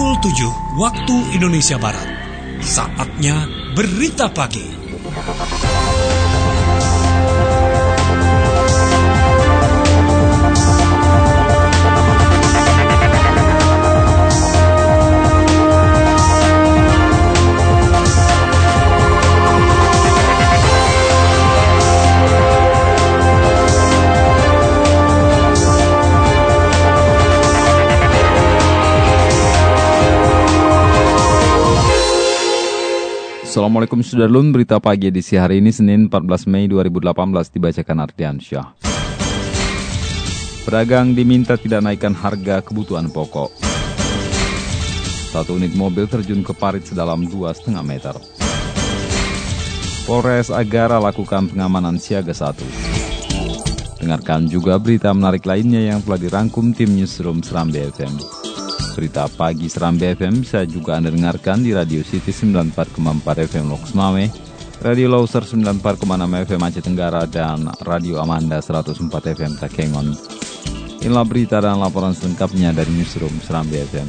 pukul 7 waktu Indonesia Barat. Saatnya Berita Pagi. Assalamualaikum Sudarlun, berita pagi edisi hari ini Senin 14 Mei 2018 dibacakan Ardian Syah. Pedagang diminta tidak naikkan harga kebutuhan pokok. 1 unit mobil terjun ke parit sedalam 2,5 meter. Polres Agara lakukan pengamanan siaga 1. Dengarkan juga berita menarik lainnya yang telah dirangkum tim Newsroom Serambi FM. Berita pagi Serambi FM bisa juga Anda dengarkan di Radio City 94,4 FM Loks Mame, Radio Loser 94,6 FM Aceh Tenggara, dan Radio Amanda 104 FM Takengon. Inilah berita dan laporan selengkapnya dari Newsroom Serambi FM.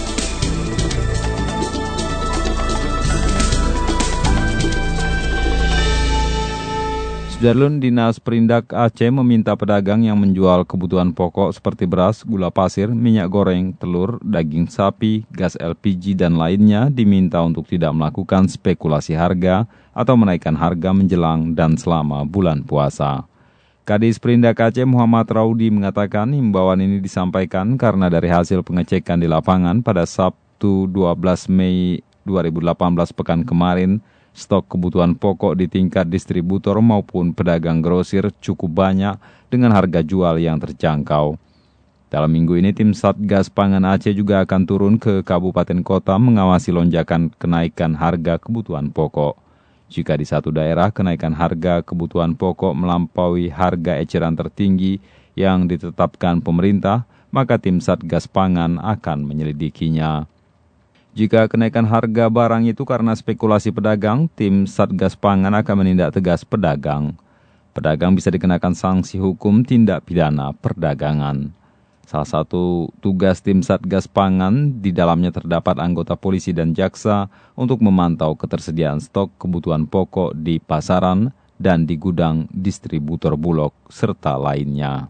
Sudarlun, Dinas Perindak Aceh meminta pedagang yang menjual kebutuhan pokok seperti beras, gula pasir, minyak goreng, telur, daging sapi, gas LPG, dan lainnya diminta untuk tidak melakukan spekulasi harga atau menaikkan harga menjelang dan selama bulan puasa. Kadis Perindak Aceh Muhammad Raudi mengatakan himbauan ini disampaikan karena dari hasil pengecekan di lapangan pada Sabtu 12 Mei 2018 pekan kemarin, stok kebutuhan pokok di tingkat distributor maupun pedagang grosir cukup banyak dengan harga jual yang terjangkau. Dalam minggu ini, tim Satgas Pangan Aceh juga akan turun ke kabupaten kota mengawasi lonjakan kenaikan harga kebutuhan pokok. Jika di satu daerah kenaikan harga kebutuhan pokok melampaui harga eceran tertinggi yang ditetapkan pemerintah, maka tim Satgas Pangan akan menyelidikinya. Jika kenaikan harga barang itu karena spekulasi pedagang, tim Satgas Pangan akan menindak tegas pedagang. Pedagang bisa dikenakan sanksi hukum tindak pidana perdagangan. Salah satu tugas tim Satgas Pangan, di dalamnya terdapat anggota polisi dan jaksa untuk memantau ketersediaan stok kebutuhan pokok di pasaran dan di gudang distributor Bulog, serta lainnya.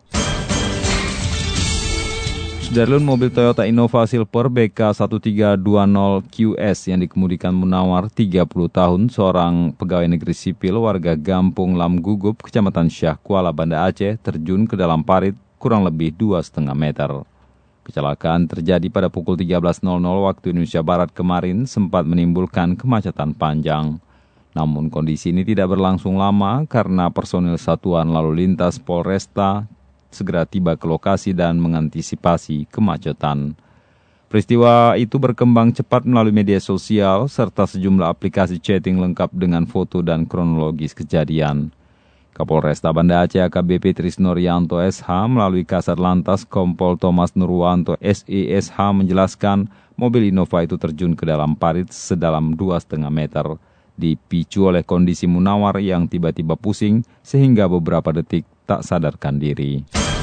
Sudarlun, mobil Toyota Innova Silver BK1320QS yang dikemudikan Munawar 30 tahun, seorang pegawai negeri sipil warga Gampung Lam Gugup, Kecamatan Syah Kuala, Banda Aceh, terjun ke dalam parit kurang lebih 2,5 meter. Kecelakaan terjadi pada pukul 13.00 waktu Indonesia Barat kemarin, sempat menimbulkan kemacetan panjang. Namun kondisi ini tidak berlangsung lama karena personil Satuan Lalu Lintas Polresta segera tiba ke lokasi dan mengantisipasi kemacetan. Peristiwa itu berkembang cepat melalui media sosial serta sejumlah aplikasi chatting lengkap dengan foto dan kronologis kejadian. Kapolresta Banda Aceh AKBP Trisno Rianto SH melalui Kasat Lantas Kompol Thomas Nurwanto SESH menjelaskan mobil Innova itu terjun ke dalam parit sedalam 2,5 meter. Dipicu oleh kondisi Munawar yang tiba-tiba pusing sehingga beberapa detik tak sadarkan diri.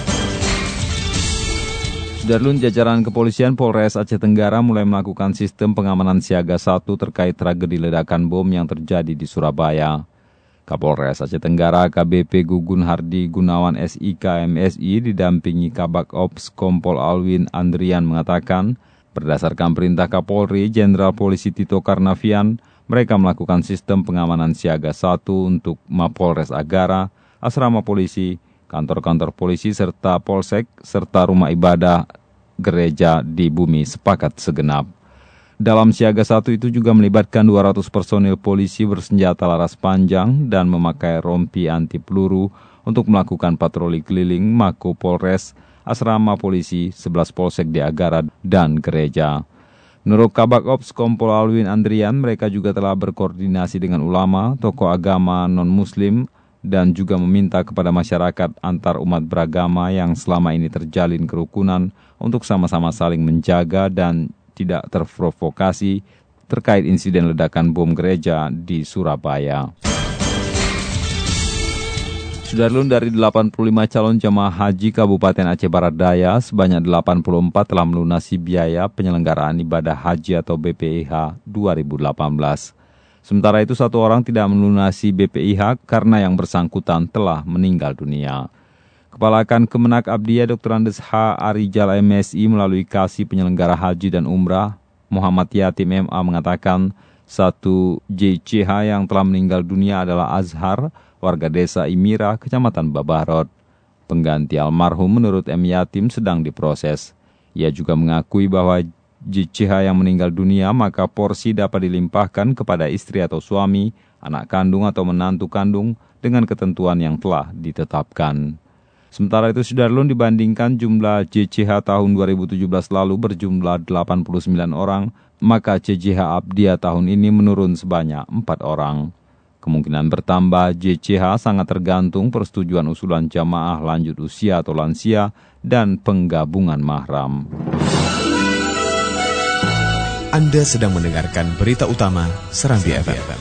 Sudarlun, jajaran kepolisian Polres Aceh Tenggara mulai melakukan sistem pengamanan siaga 1 terkait tragedi ledakan bom yang terjadi di Surabaya. Kapolres Aceh Tenggara AKBP Gugun Hardi Gunawan SIK MSI didampingi Kabak Ops Kompol Alwin Andrian mengatakan, berdasarkan perintah Kapolri Jenderal Polisi Tito Karnavian, mereka melakukan sistem pengamanan siaga 1 untuk Mapolres Agara, asrama polisi, kantor-kantor polisi serta polsek, serta rumah ibadah gereja di Bumi Sepakat Segenap. Dalam siaga 1 itu juga melibatkan 200 personil polisi bersenjata laras panjang dan memakai rompi anti peluru untuk melakukan patroli keliling Mako Polres, asrama polisi, 11 polsek di Agara, dan gereja. Menurut Kabak Ops Kompol Alwin Andrian, mereka juga telah berkoordinasi dengan ulama, tokoh agama non-muslim, dan juga meminta kepada masyarakat antar umat beragama yang selama ini terjalin kerukunan untuk sama-sama saling menjaga dan tidak terprovokasi terkait insiden ledakan bom gereja di Surabaya. Sudarlun, dari 85 calon jemaah haji Kabupaten Aceh Barat Daya, sebanyak 84 telah melunasi biaya penyelenggaraan ibadah haji atau BPIH 2018. Sementara itu, satu orang tidak melunasi BPIH karena yang bersangkutan telah meninggal dunia. Kepala Kan Kemenak Abdiya Dr. Andes H. Arijal MSI melalui Kasih Penyelenggara Haji dan Umrah Muhammad Yatim MA mengatakan satu JCH yang telah meninggal dunia adalah Azhar, warga desa Imira, Kecamatan Babarot. Pengganti almarhum menurut M. Yatim sedang diproses. Ia juga mengakui bahwa JCH yang meninggal dunia maka porsi dapat dilimpahkan kepada istri atau suami, anak kandung atau menantu kandung dengan ketentuan yang telah ditetapkan. Sementara itu, Sudarlun, dibandingkan jumlah JCH tahun 2017 lalu berjumlah 89 orang, maka JCH Abdiya tahun ini menurun sebanyak 4 orang. Kemungkinan bertambah JCH sangat tergantung persetujuan usulan jamaah lanjut usia atau lansia dan penggabungan mahram. Anda sedang mendengarkan berita utama Serambi FM.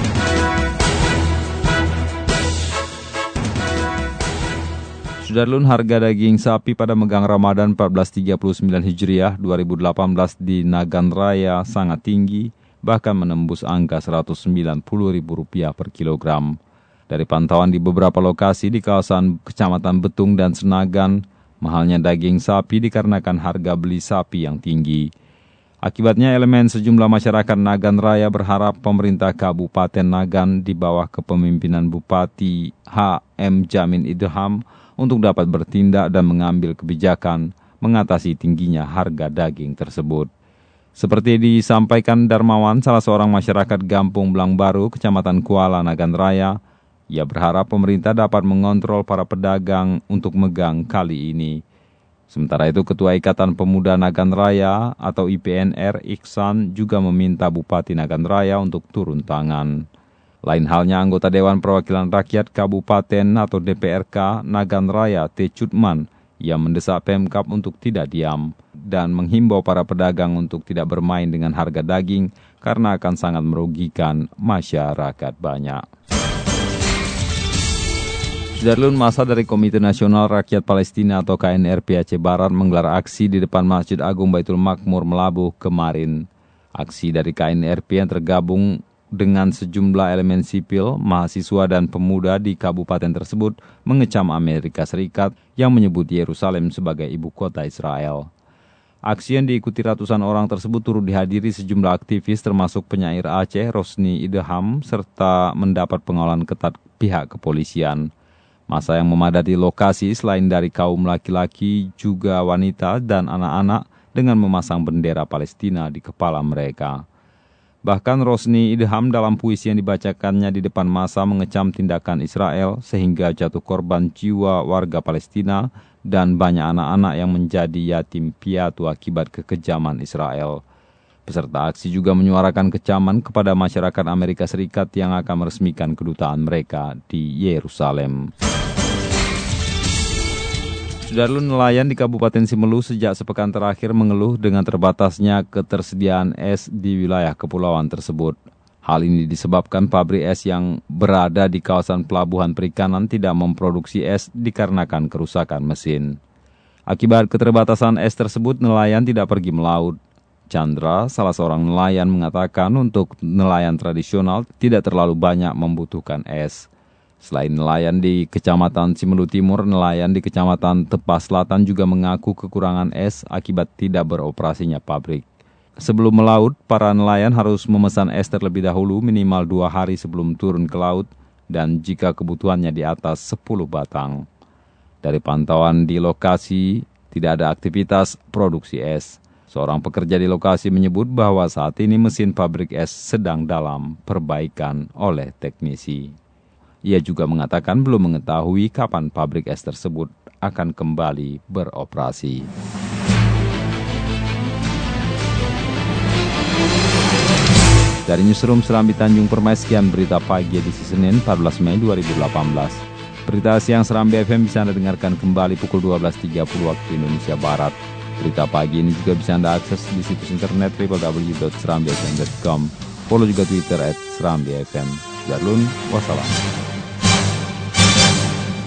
Sudarlun, harga daging sapi pada megang Ramadan 1439 Hijriah 2018 di Nagan Raya sangat tinggi, bahkan menembus angka Rp190.000 per kilogram. Dari pantauan di beberapa lokasi di kawasan Kecamatan Betung dan Senagan, mahalnya daging sapi dikarenakan harga beli sapi yang tinggi. Akibatnya, elemen sejumlah masyarakat Nagan Raya berharap pemerintah Kabupaten Nagan di bawah kepemimpinan Bupati H.M. Jamin Idham untuk dapat bertindak dan mengambil kebijakan mengatasi tingginya harga daging tersebut. Seperti disampaikan Darmawan, salah seorang masyarakat Gampung Belang Baru, Kecamatan Kuala, Nagan Raya, ia berharap pemerintah dapat mengontrol para pedagang untuk megang kali ini. Sementara itu, Ketua Ikatan Pemuda Nagan Raya atau IPNR Iksan juga meminta Bupati Nagan Raya untuk turun tangan. Lain halnya anggota Dewan Perwakilan Rakyat Kabupaten atau DPRK Nagan Raya T. Cutman yang mendesak Pemkab untuk tidak diam dan menghimbau para pedagang untuk tidak bermain dengan harga daging karena akan sangat merugikan masyarakat banyak. Sudarlun, masa dari Komite Nasional Rakyat Palestina atau KNRP Aceh Barat menggelar aksi di depan Masjid Agung Baitul Makmur Melabuh kemarin. Aksi dari KNRP yang tergabung dengan sejumlah elemen sipil, mahasiswa dan pemuda di kabupaten tersebut mengecam Amerika Serikat yang menyebut Yerusalem sebagai ibu kota Israel. Aksi yang diikuti ratusan orang tersebut turut dihadiri sejumlah aktivis termasuk penyair Aceh Rosni Idham serta mendapat pengawalan ketat pihak kepolisian. Masa yang memadati lokasi selain dari kaum laki-laki juga wanita dan anak-anak dengan memasang bendera Palestina di kepala mereka. Bahkan Rosni Idham dalam puisi yang dibacakannya di depan masa mengecam tindakan Israel sehingga jatuh korban jiwa warga Palestina dan banyak anak-anak yang menjadi yatim piatu akibat kekejaman Israel. Peserta aksi juga menyuarakan kecaman kepada masyarakat Amerika Serikat yang akan meresmikan kedutaan mereka di Yerusalem. Sudarlun, nelayan di Kabupaten Simelu sejak sepekan terakhir mengeluh dengan terbatasnya ketersediaan es di wilayah kepulauan tersebut. Hal ini disebabkan pabrik es yang berada di kawasan pelabuhan perikanan tidak memproduksi es dikarenakan kerusakan mesin. Akibat keterbatasan es tersebut, nelayan tidak pergi melaut. Chandra, salah seorang nelayan, mengatakan untuk nelayan tradisional tidak terlalu banyak membutuhkan es. Selain nelayan di Kecamatan Simelu Timur, nelayan di Kecamatan Tepas Selatan juga mengaku kekurangan es akibat tidak beroperasinya pabrik. Sebelum melaut, para nelayan harus memesan es terlebih dahulu minimal 2 hari sebelum turun ke laut dan jika kebutuhannya di atas 10 batang. Dari pantauan di lokasi, tidak ada aktivitas produksi es. Seorang pekerja di lokasi menyebut bahwa saat ini mesin pabrik es sedang dalam perbaikan oleh teknisi. Ia juga mengatakan belum mengetahui kapan pabrik es tersebut akan kembali beroperasi. Dari Newsroom Serambi Tanjung Permai, sekian berita pagi edisi Senin 14 Mei 2018. Berita siang Serambi FM bisa Anda dengarkan kembali pukul 12.30 waktu Indonesia Barat. Berita pagi ini juga bisa Anda akses di situs internet www.serambifm.com. Follow juga Twitter @serambifm. Darlun, wassalam.